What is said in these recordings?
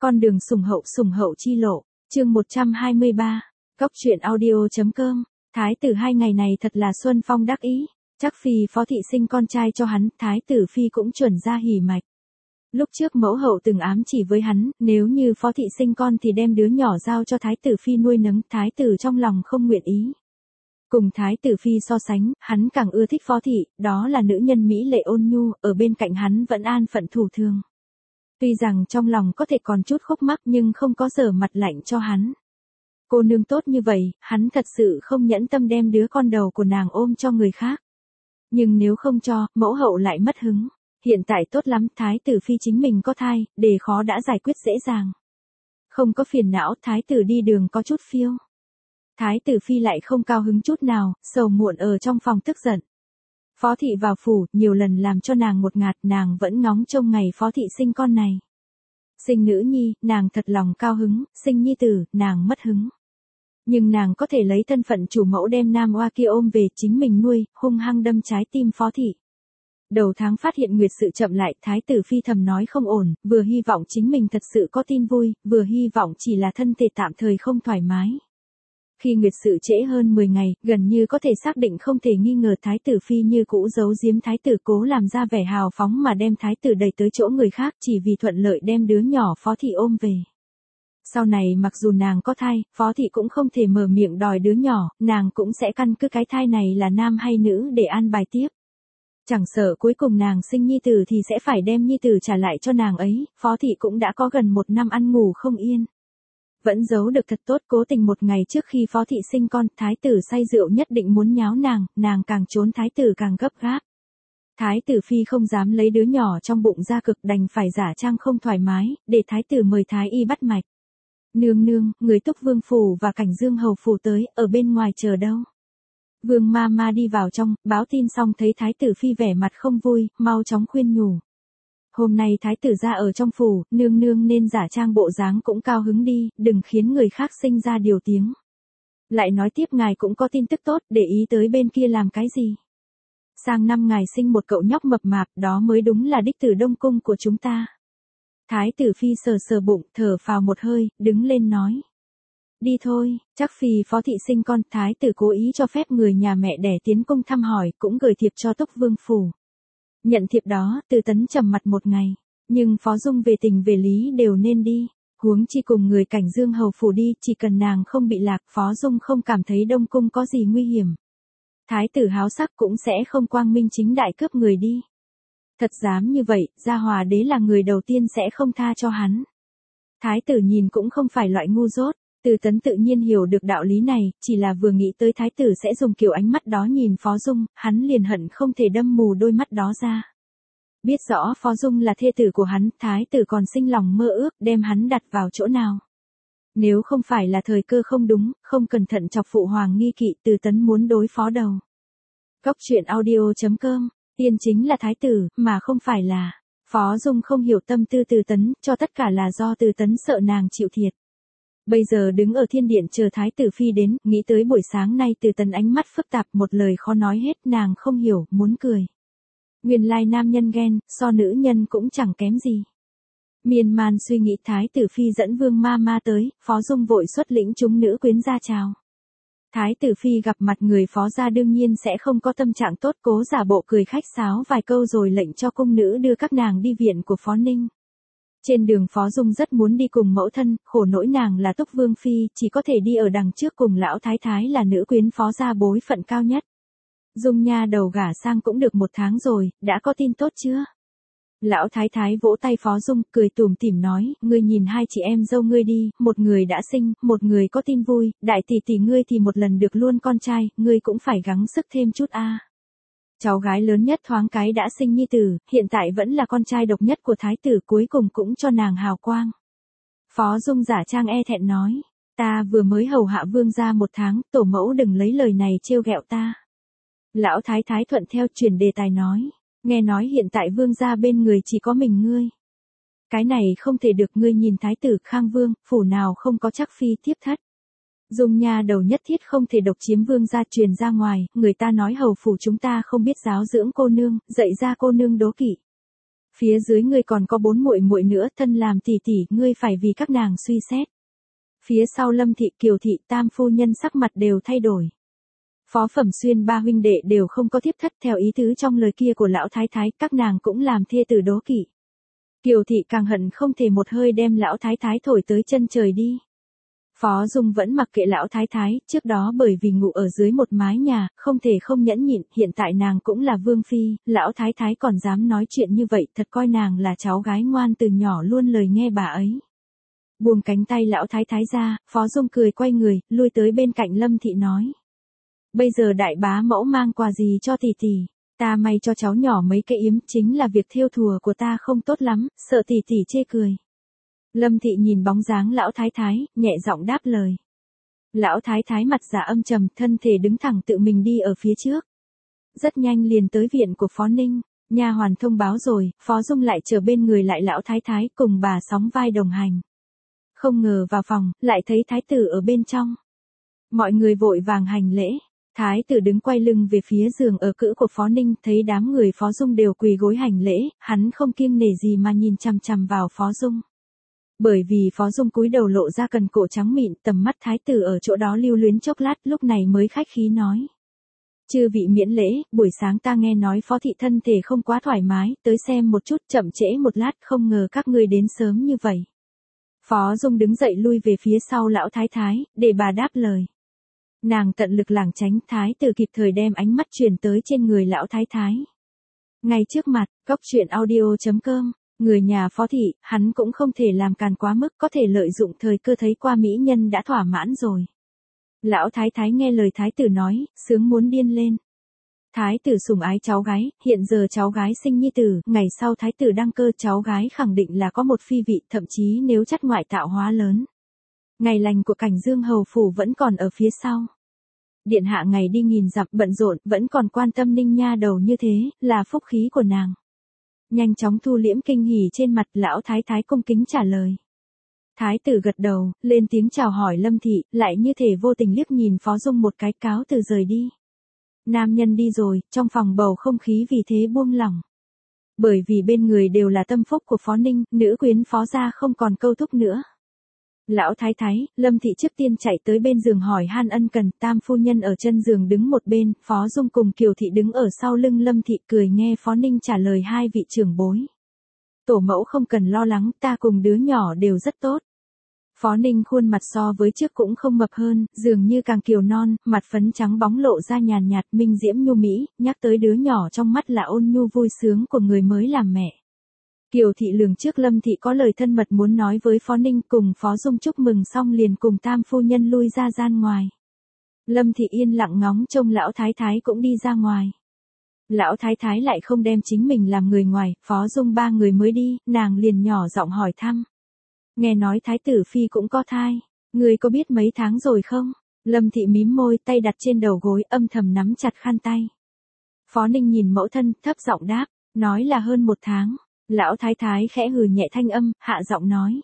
Con đường sủng hậu chi lộ, chương 123, Cóc truyện audio.com. Thái tử 2 ngày này thật là xuân phong đắc ý, chắc Phi phó thị sinh con trai cho hắn, Thái tử Phi cũng chuẩn ra hỉ mạch. Lúc trước mẫu hậu từng ám chỉ với hắn, nếu như phó thị sinh con thì đem đứa nhỏ giao cho Thái tử Phi nuôi nấng, Thái tử trong lòng không nguyện ý. Cùng Thái tử Phi so sánh, hắn càng ưa thích phó thị, đó là nữ nhân mỹ lệ ôn nhu, ở bên cạnh hắn vẫn an phận thủ thường. Tuy rằng trong lòng có thể còn chút khúc mắc nhưng không có giờ mặt lạnh cho hắn. Cô nương tốt như vậy, hắn thật sự không nhẫn tâm đem đứa con đầu của nàng ôm cho người khác. Nhưng nếu không cho, mẫu hậu lại mất hứng. Hiện tại tốt lắm, Thái tử Phi chính mình có thai, đề khó đã giải quyết dễ dàng. Không có phiền não, Thái tử đi đường có chút phiêu. Thái tử Phi lại không cao hứng chút nào, sầu muộn ở trong phòng tức giận. Phó thị vào phủ, nhiều lần làm cho nàng một ngạt, nàng vẫn ngóng trông ngày phó thị sinh con này. Sinh nữ nhi, nàng thật lòng cao hứng, sinh nhi tử, nàng mất hứng. Nhưng nàng có thể lấy thân phận chủ mẫu đem nam oa kia ôm về chính mình nuôi, hung hăng đâm trái tim phó thị. Đầu tháng phát hiện nguyệt sự chậm lại, Thái tử Phi thầm nói không ổn, vừa hy vọng chính mình thật sự có tin vui, vừa hy vọng chỉ là thân thể tạm thời không thoải mái. Khi nguyệt sự trễ hơn 10 ngày, gần như có thể xác định không thể nghi ngờ Thái tử Phi như cũ giấu giếm Thái tử, cố làm ra vẻ hào phóng mà đem Thái tử đẩy tới chỗ người khác chỉ vì thuận lợi đem đứa nhỏ phó thị ôm về. Sau này mặc dù nàng có thai, phó thị cũng không thể mở miệng đòi đứa nhỏ, nàng cũng sẽ căn cứ cái thai này là nam hay nữ để an bài tiếp. Chẳng sợ cuối cùng nàng sinh nhi tử thì sẽ phải đem nhi tử trả lại cho nàng ấy, phó thị cũng đã có gần 1 năm ăn ngủ không yên. Vẫn giấu được thật tốt, cố tình một ngày trước khi phó thị sinh con, Thái tử say rượu nhất định muốn nháo nàng càng trốn Thái tử càng gấp gáp. Thái tử Phi không dám lấy đứa nhỏ trong bụng ra cực, đành phải giả trang không thoải mái, để Thái tử mời Thái y bắt mạch. Nương nương, người Túc Vương phủ và Cảnh Dương hầu phủ tới, ở bên ngoài chờ đâu. Vương ma ma đi vào trong, báo tin xong thấy Thái tử Phi vẻ mặt không vui, mau chóng khuyên nhủ. Hôm nay Thái tử ra ở trong phủ, nương nương nên giả trang bộ dáng cũng cao hứng đi, đừng khiến người khác sinh ra điều tiếng. Lại nói tiếp ngài cũng có tin tức tốt, để ý tới bên kia làm cái gì. Sang năm ngài sinh một cậu nhóc mập mạp, đó mới đúng là đích tử Đông Cung của chúng ta. Thái tử Phi sờ sờ bụng, thở phào một hơi, đứng lên nói. Đi thôi, chắc Phi phó thị sinh con, Thái tử cố ý cho phép người nhà mẹ đẻ tiến cung thăm hỏi, cũng gửi thiệp cho Túc Vương phủ. Nhận thiệp đó, Từ Tấn trầm mặt một ngày, nhưng Phó Dung về tình về lý đều nên đi, huống chi cùng người Cảnh Dương hầu phủ đi, chỉ cần nàng không bị lạc, Phó Dung không cảm thấy Đông Cung có gì nguy hiểm. Thái tử háo sắc cũng sẽ không quang minh chính đại cướp người đi. Thật dám như vậy, Gia Hòa đế là người đầu tiên sẽ không tha cho hắn. Thái tử nhìn cũng không phải loại ngu dốt, Từ Tấn tự nhiên hiểu được đạo lý này, chỉ là vừa nghĩ tới Thái tử sẽ dùng kiểu ánh mắt đó nhìn Phó Dung, hắn liền hận không thể đâm mù đôi mắt đó ra. Biết rõ Phó Dung là thê tử của hắn, Thái tử còn sinh lòng mơ ước, đem hắn đặt vào chỗ nào. Nếu không phải là thời cơ không đúng, không cẩn thận chọc phụ hoàng nghi kỵ, Từ Tấn muốn đối phó đầu. Cóc truyện audio.com, tiên chính là Thái tử, mà không phải là. Phó Dung không hiểu tâm tư Từ Tấn, cho tất cả là do Từ Tấn sợ nàng chịu thiệt. Bây giờ đứng ở thiên điện chờ Thái tử Phi đến, nghĩ tới buổi sáng nay Từ Tấn ánh mắt phức tạp, một lời khó nói hết, nàng không hiểu, muốn cười. Nguyên lai nam nhân ghen, so nữ nhân cũng chẳng kém gì. Miên man suy nghĩ, Thái tử Phi dẫn Vương ma ma tới, Phó Dung vội xuất lĩnh chúng nữ quyến ra chào. Thái tử Phi gặp mặt người Phó gia đương nhiên sẽ không có tâm trạng tốt, cố giả bộ cười khách sáo vài câu rồi lệnh cho cung nữ đưa các nàng đi viện của Phó Ninh. Trên đường Phó Dung rất muốn đi cùng mẫu thân, khổ nỗi nàng là Túc Vương Phi, chỉ có thể đi ở đằng trước cùng lão thái thái là nữ quyến Phó gia bối phận cao nhất. Dung nha đầu gả sang cũng được 1 tháng rồi, đã có tin tốt chưa? Lão thái thái vỗ tay Phó Dung, cười tủm tỉm nói, ngươi nhìn 2 chị em dâu ngươi đi, một người đã sinh, một người có tin vui, đại tỷ tỷ ngươi thì một lần được luôn con trai, ngươi cũng phải gắng sức thêm chút a. Cháu gái lớn nhất thoáng cái đã sinh nhi tử, hiện tại vẫn là con trai độc nhất của thái tử, cuối cùng cũng cho nàng hào quang. Phó Dung giả trang e thẹn nói, ta vừa mới hầu hạ vương gia 1 tháng, tổ mẫu đừng lấy lời này trêu ghẹo ta. Lão thái thái thuận theo chuyển đề tài nói, nghe nói hiện tại vương gia bên người chỉ có mình ngươi. Cái này không thể được, ngươi nhìn thái tử Khang Vương, phủ nào không có chắc phi tiếp thất. Dung nha đầu nhất thiết không thể độc chiếm vương gia truyền ra ngoài, người ta nói hầu phủ chúng ta không biết giáo dưỡng cô nương, dạy ra cô nương đố kỵ. Phía dưới ngươi còn có 4 muội muội nữa, thân làm tỷ tỷ, ngươi phải vì các nàng suy xét. Phía sau Lâm thị, Kiều thị, Tam phu nhân sắc mặt đều thay đổi. Phó Phẩm Xuyên ba huynh đệ đều không có thiếp thất theo ý tứ trong lời kia của lão thái thái, các nàng cũng làm thê tử đố kỵ. Kiều thị càng hận không thể một hơi đem lão thái thái thổi tới chân trời đi. Phó Dung vẫn mặc kệ lão thái thái, trước đó bởi vì ngủ ở dưới một mái nhà, không thể không nhẫn nhịn, hiện tại nàng cũng là vương phi, lão thái thái còn dám nói chuyện như vậy, thật coi nàng là cháu gái ngoan từ nhỏ luôn lời nghe bà ấy. Buông cánh tay lão thái thái ra, Phó Dung cười quay người, lui tới bên cạnh Lâm thị nói. Bây giờ đại bá mẫu mang quà gì cho tỷ tỷ? Ta may cho cháu nhỏ mấy cái yếm, chính là việc thêu thùa của ta không tốt lắm, sợ tỷ tỷ chê cười. Lâm thị nhìn bóng dáng lão thái thái, nhẹ giọng đáp lời. Lão thái thái mặt dạ âm trầm, thân thể đứng thẳng tự mình đi ở phía trước. Rất nhanh liền tới viện của Phó Ninh, nha hoàn thông báo rồi, Phó Dung lại chờ bên người lại lão thái thái cùng bà sóng vai đồng hành. Không ngờ vào phòng, lại thấy thái tử ở bên trong. Mọi người vội vàng hành lễ. Thái tử đứng quay lưng về phía giường ở cữ của Phó Ninh, thấy đám người Phó Dung đều quỳ gối hành lễ, hắn không kiêng nể gì mà nhìn chằm chằm vào Phó Dung. Bởi vì Phó Dung cúi đầu lộ ra cần cổ trắng mịn, tầm mắt thái tử ở chỗ đó lưu luyến chốc lát, lúc này mới khách khí nói. Chư vị miễn lễ, buổi sáng ta nghe nói Phó thị thân thể không quá thoải mái, tới xem một chút, chậm trễ một lát, không ngờ các ngươi đến sớm như vậy. Phó Dung đứng dậy lui về phía sau lão thái thái, để bà đáp lời. Nàng tận lực lảng tránh, thái tử kịp thời đem ánh mắt chuyển tới trên người lão thái thái. Ngay trước mặt, Cóc Truyện Audio.com, người nhà Phó thị, hắn cũng không thể làm càn quá mức, có thể lợi dụng thời cơ thấy qua mỹ nhân đã thỏa mãn rồi. Lão thái thái nghe lời thái tử nói, sướng muốn điên lên. Thái tử sủng ái cháu gái, hiện giờ cháu gái sinh nhi tử, ngày sau thái tử đăng cơ cháu gái khẳng định là có một phi vị, thậm chí nếu chắt ngoại tạo hóa lớn. Ngày lành của Cảnh Dương hầu phủ vẫn còn ở phía sau. Điện hạ ngày đi nghìn dặm bận rộn, vẫn còn quan tâm Ninh nha đầu như thế, là phúc khí của nàng. Nhanh chóng thu liễm kinh hỉ trên mặt, lão thái thái cung kính trả lời. Thái tử gật đầu, lên tiếng chào hỏi Lâm thị, lại như thể vô tình liếc nhìn Phó Dung một cái, cáo từ rời đi. Nam nhân đi rồi, trong phòng bầu không khí vì thế buông lỏng. Bởi vì bên người đều là tâm phúc của Phó Ninh, nữ quyến Phó gia không còn câu thúc nữa. Lão thái thái, Lâm thị trước tiên chạy tới bên giường hỏi han ân cần, Tam phu nhân ở chân giường đứng một bên, Phó Dung cùng Kiều thị đứng ở sau lưng Lâm thị, cười nghe Phó Ninh trả lời hai vị trưởng bối. Tổ mẫu không cần lo lắng, ta cùng đứa nhỏ đều rất tốt. Phó Ninh khuôn mặt so với trước cũng không mập hơn, dường như càng kiều non, mặt phấn trắng bóng lộ ra nhàn nhạt, minh diễm nhu mỹ, nhắc tới đứa nhỏ trong mắt là ôn nhu vui sướng của người mới làm mẹ. Kiều thị lường trước Lâm thị có lời thân mật muốn nói với Phó Ninh, cùng Phó Dung chúc mừng xong liền cùng Tam phu nhân lui ra gian ngoài. Lâm thị yên lặng ngóng trông lão thái thái cũng đi ra ngoài. Lão thái thái lại không đem chính mình làm người ngoài, Phó Dung ba người mới đi, nàng liền nhỏ giọng hỏi thăm. Nghe nói thái tử phi cũng có thai, người có biết mấy tháng rồi không? Lâm thị mím môi, tay đặt trên đầu gối, âm thầm nắm chặt khăn tay. Phó Ninh nhìn mẫu thân, thấp giọng đáp, nói là hơn 1 tháng. Lão thái thái khẽ hừ nhẹ thanh âm, hạ giọng nói.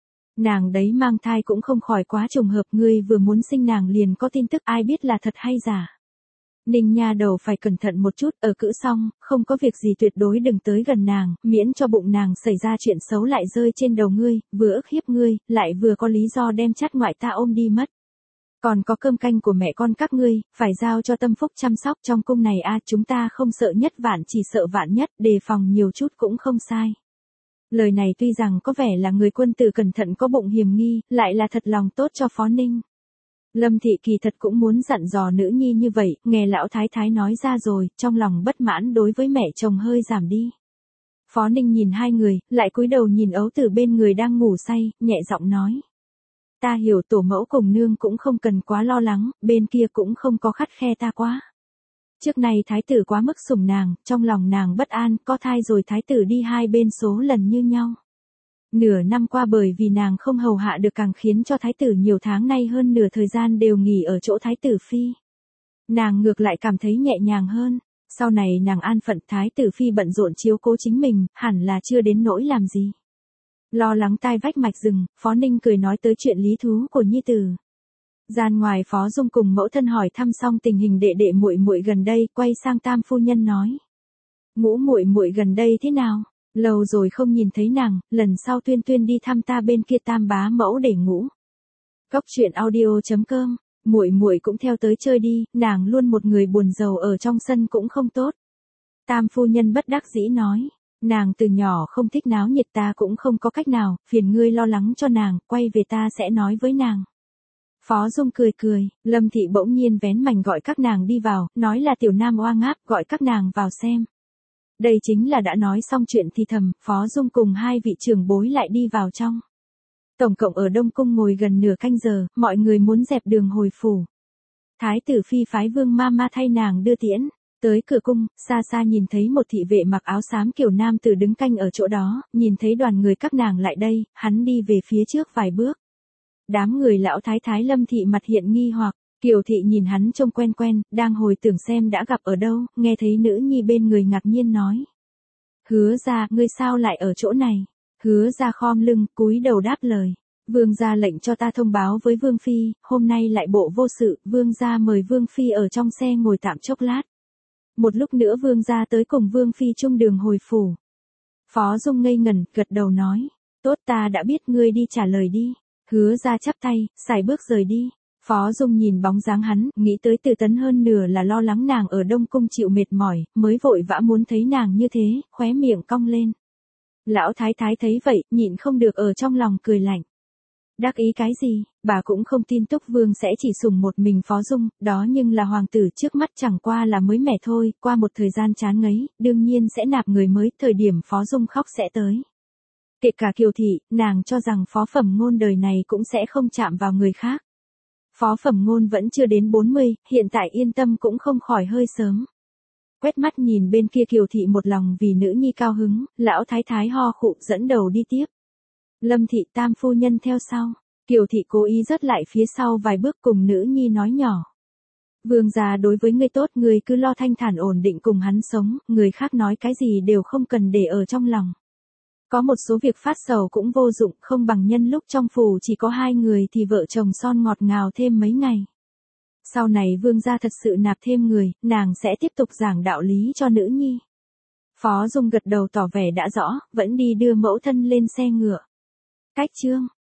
Nàng đấy mang thai cũng không khỏi quá trùng hợp, ngươi vừa muốn sinh nàng liền có tin tức, ai biết là thật hay giả. Ninh nha đầu phải cẩn thận một chút, ở cữ xong, không có việc gì tuyệt đối đừng tới gần nàng, miễn cho bụng nàng xảy ra chuyện xấu lại rơi trên đầu ngươi, vừa ức hiếp ngươi, lại vừa có lý do đem chắt ngoại ta ôm đi mất. Còn có cơm canh của mẹ con các ngươi, phải giao cho tâm phúc chăm sóc trong cung này chúng ta không sợ nhất vạn chỉ sợ vạn nhất, đề phòng nhiều chút cũng không sai. Lời này tuy rằng có vẻ là người quân tử cẩn thận có bụng hiềm nghi, lại là thật lòng tốt cho Phó Ninh. Lâm thị kỳ thật cũng muốn dặn dò nữ nhi như vậy, nghe lão thái thái nói ra rồi, trong lòng bất mãn đối với mẹ chồng hơi giảm đi. Phó Ninh nhìn hai người, lại cúi đầu nhìn ấu tử bên người đang ngủ say, nhẹ giọng nói. Ta hiểu tổ mẫu cùng nương cũng không cần quá lo lắng, bên kia cũng không có khắt khe ta quá. Trước này thái tử quá mức sủng nàng, trong lòng nàng bất an, có thai rồi thái tử đi hai bên số lần như nhau. Nửa năm qua bởi vì nàng không hầu hạ được càng khiến cho thái tử nhiều tháng nay hơn nửa thời gian đều nghỉ ở chỗ thái tử phi. Nàng ngược lại cảm thấy nhẹ nhàng hơn, sau này nàng an phận thái tử phi bận rộn chiếu cố chính mình, hẳn là chưa đến nỗi làm gì. Lo lắng tai vách mạch rừng, Phó Ninh cười nói tới chuyện lý thú của nhi tử. Gian ngoài Phó Dung cùng mẫu thân hỏi thăm xong tình hình đệ đệ muội muội gần đây, quay sang Tam phu nhân nói. Ngũ muội muội gần đây thế nào? Lâu rồi không nhìn thấy nàng, lần sau Tuyên Tuyên đi thăm ta bên kia Tam bá mẫu để ngủ. Cốc truyện audio.com, muội muội cũng theo tới chơi đi, nàng luôn một người buồn rầu ở trong sân cũng không tốt. Tam phu nhân bất đắc dĩ nói, nàng từ nhỏ không thích náo nhiệt ta cũng không có cách nào, phiền ngươi lo lắng cho nàng, quay về ta sẽ nói với nàng. Phó Dung cười cười, Lâm Thị bỗng nhiên vén mành gọi các nàng đi vào, nói là tiểu nam oa ngáp gọi các nàng vào xem. Đây chính là đã nói xong chuyện thì thầm, Phó Dung cùng hai vị trưởng bối lại đi vào trong. Tổng cộng ở Đông Cung ngồi gần nửa canh giờ, mọi người muốn dẹp đường hồi phủ. Thái tử phi phái Vương Mama thay nàng đưa tiễn. Tới cửa cung, xa xa nhìn thấy một thị vệ mặc áo xám kiểu nam tử đứng canh ở chỗ đó, nhìn thấy đoàn người các nàng lại đây, hắn đi về phía trước vài bước. Đám người lão thái thái Lâm Thị mặt hiện nghi hoặc, Kiều Thị nhìn hắn trông quen quen, đang hồi tưởng xem đã gặp ở đâu, nghe thấy nữ nhi bên người ngạc nhiên nói. Hứa ra, ngươi sao lại ở chỗ này? Hứa ra khom lưng, cúi đầu đáp lời. Vương gia lệnh cho ta thông báo với Vương Phi, hôm nay lại bộ vô sự, Vương gia mời Vương Phi ở trong xe ngồi tạm chốc lát. Một lúc nữa Vương gia tới cùng Vương Phi chung đường hồi phủ. Phó Dung ngây ngẩn, gật đầu nói. Tốt ta đã biết ngươi đi trả lời đi. Hứa ra chắp tay, xài bước rời đi. Phó Dung nhìn bóng dáng hắn, nghĩ tới Từ Tấn hơn nửa là lo lắng nàng ở Đông Cung chịu mệt mỏi, mới vội vã muốn thấy nàng như thế, khóe miệng cong lên. Lão thái thái thấy vậy, nhịn không được ở trong lòng cười lạnh. Đắc ý cái gì, bà cũng không tin Túc Vương sẽ chỉ sủng một mình Phó Dung, đó nhưng là hoàng tử trước mắt chẳng qua là mới mẻ thôi, qua một thời gian chán ngấy, đương nhiên sẽ nạp người mới, thời điểm Phó Dung khóc sẽ tới. Kể cả Kiều Thị, nàng cho rằng Phó Phẩm Ngôn đời này cũng sẽ không chạm vào người khác. Phó Phẩm Ngôn vẫn chưa đến 40, hiện tại yên tâm cũng không khỏi hơi sớm. Quét mắt nhìn bên kia Kiều Thị một lòng vì nữ nhi cao hứng, lão thái thái ho khụ dẫn đầu đi tiếp. Lâm Thị Tam phu nhân theo sau, Kiều Thị cố ý rớt lại phía sau vài bước cùng nữ nhi nói nhỏ. Vương gia đối với ngươi tốt, ngươi cứ lo thanh thản ổn định cùng hắn sống, người khác nói cái gì đều không cần để ở trong lòng. Có một số việc phát sầu cũng vô dụng, không bằng nhân lúc trong phủ chỉ có hai người thì vợ chồng son ngọt ngào thêm mấy ngày. Sau này Vương gia thật sự nạp thêm người, nàng sẽ tiếp tục giảng đạo lý cho nữ nhi. Phó Dung gật đầu tỏ vẻ đã rõ, vẫn đi đưa mẫu thân lên xe ngựa. Cách chương